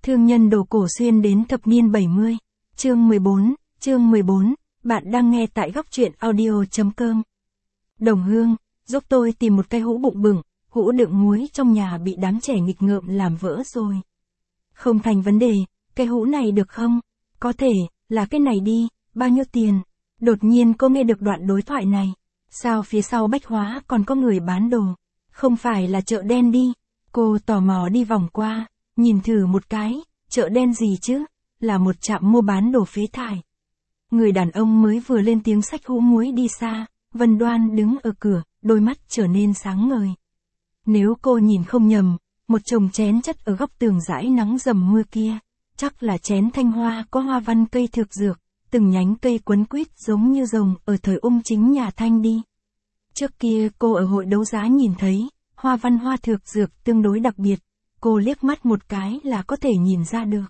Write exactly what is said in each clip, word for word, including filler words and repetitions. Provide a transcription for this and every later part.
Thương nhân đồ cổ xuyên đến thập niên bảy mươi. Chương mười bốn, chương mười bốn, bạn đang nghe tại góc truyện audio chấm com. Đồng Hương, giúp tôi tìm một cái hũ bụng bừng, hũ đựng muối trong nhà bị đám trẻ nghịch ngợm làm vỡ rồi. Không thành vấn đề, cái hũ này được không? Có thể, là cái này đi, bao nhiêu tiền? Đột nhiên cô nghe được đoạn đối thoại này. Sao phía sau bách hóa còn có người bán đồ? Không phải là chợ đen đi. Cô tò mò đi vòng qua, nhìn thử một cái, chợ đen gì chứ? Là một trạm mua bán đồ phế thải. Người đàn ông mới vừa lên tiếng xách hũ muối đi xa, Vân Đoan đứng ở cửa, đôi mắt trở nên sáng ngời. Nếu cô nhìn không nhầm, một chồng chén chất ở góc tường dãi nắng dầm mưa kia, chắc là chén thanh hoa có hoa văn cây thực dược, từng nhánh cây quấn quýt giống như rồng ở thời ung chính nhà Thanh đi. Trước kia cô ở hội đấu giá nhìn thấy, hoa văn hoa thực dược tương đối đặc biệt, cô liếc mắt một cái là có thể nhìn ra được.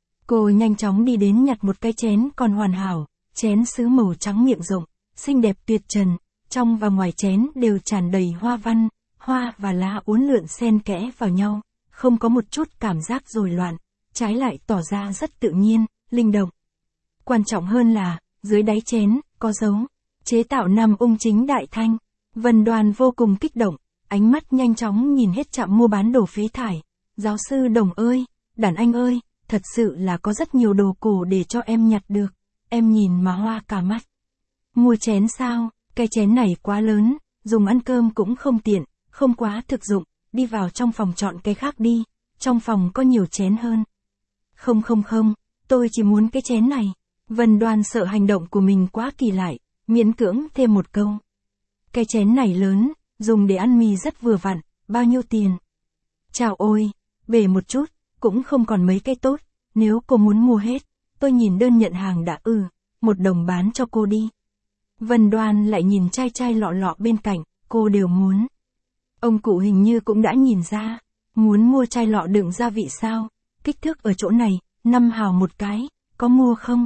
Cô nhanh chóng đi đến nhặt một cái chén còn hoàn hảo, chén sứ màu trắng miệng rộng, xinh đẹp tuyệt trần, trong và ngoài chén đều tràn đầy hoa văn, hoa và lá uốn lượn xen kẽ vào nhau, không có một chút cảm giác rối loạn, trái lại tỏ ra rất tự nhiên, linh động. Quan trọng hơn là, dưới đáy chén, có dấu, chế tạo năm ung chính đại Thanh. Vân Đoan vô cùng kích động, ánh mắt nhanh chóng nhìn hết trạm mua bán đồ phế thải. Giáo sư Đồng ơi, đàn anh ơi, thật sự là có rất nhiều đồ cổ để cho em nhặt được, em nhìn mà hoa cả mắt. Mua chén sao, cái chén này quá lớn, dùng ăn cơm cũng không tiện, không quá thực dụng, đi vào trong phòng chọn cái khác đi, trong phòng có nhiều chén hơn. Không không không, tôi chỉ muốn cái chén này. Vân Đoan sợ hành động của mình quá kỳ lạ, miễn cưỡng thêm một câu. Cái chén này lớn, dùng để ăn mì rất vừa vặn, bao nhiêu tiền? Chào ôi, bể một chút, cũng không còn mấy cái tốt, nếu cô muốn mua hết, tôi nhìn đơn nhận hàng đã ừ, một đồng bán cho cô đi. Vân Đoan lại nhìn chai chai lọ lọ bên cạnh, cô đều muốn. Ông cụ hình như cũng đã nhìn ra, muốn mua chai lọ đựng gia vị sao, kích thước ở chỗ này, năm hào một cái, có mua không?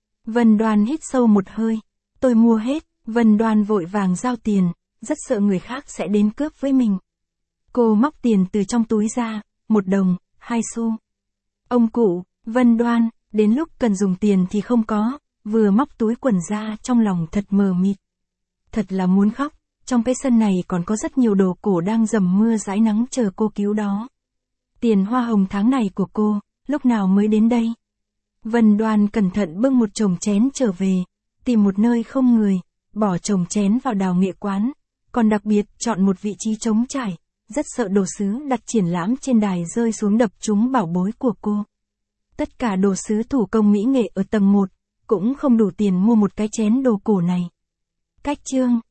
Vân Đoan hít sâu một hơi, tôi mua hết. Vân Đoan vội vàng giao tiền, rất sợ người khác sẽ đến cướp với mình. Cô móc tiền từ trong túi ra, một đồng, hai xu. Ông cụ, Vân Đoan, đến lúc cần dùng tiền thì không có, vừa móc túi quần ra trong lòng thật mờ mịt. Thật là muốn khóc, trong cái sân này còn có rất nhiều đồ cổ đang dầm mưa dãi nắng chờ cô cứu đó. Tiền hoa hồng tháng này của cô, lúc nào mới đến đây? Vân Đoan cẩn thận bưng một chồng chén trở về, tìm một nơi không người, bỏ chồng chén vào đào nghệ quán, còn đặc biệt chọn một vị trí trống trải, rất sợ đồ sứ đặt triển lãm trên đài rơi xuống đập trúng bảo bối của cô. Tất cả đồ sứ thủ công mỹ nghệ ở tầng một, cũng không đủ tiền mua một cái chén đồ cổ này. Cách chương,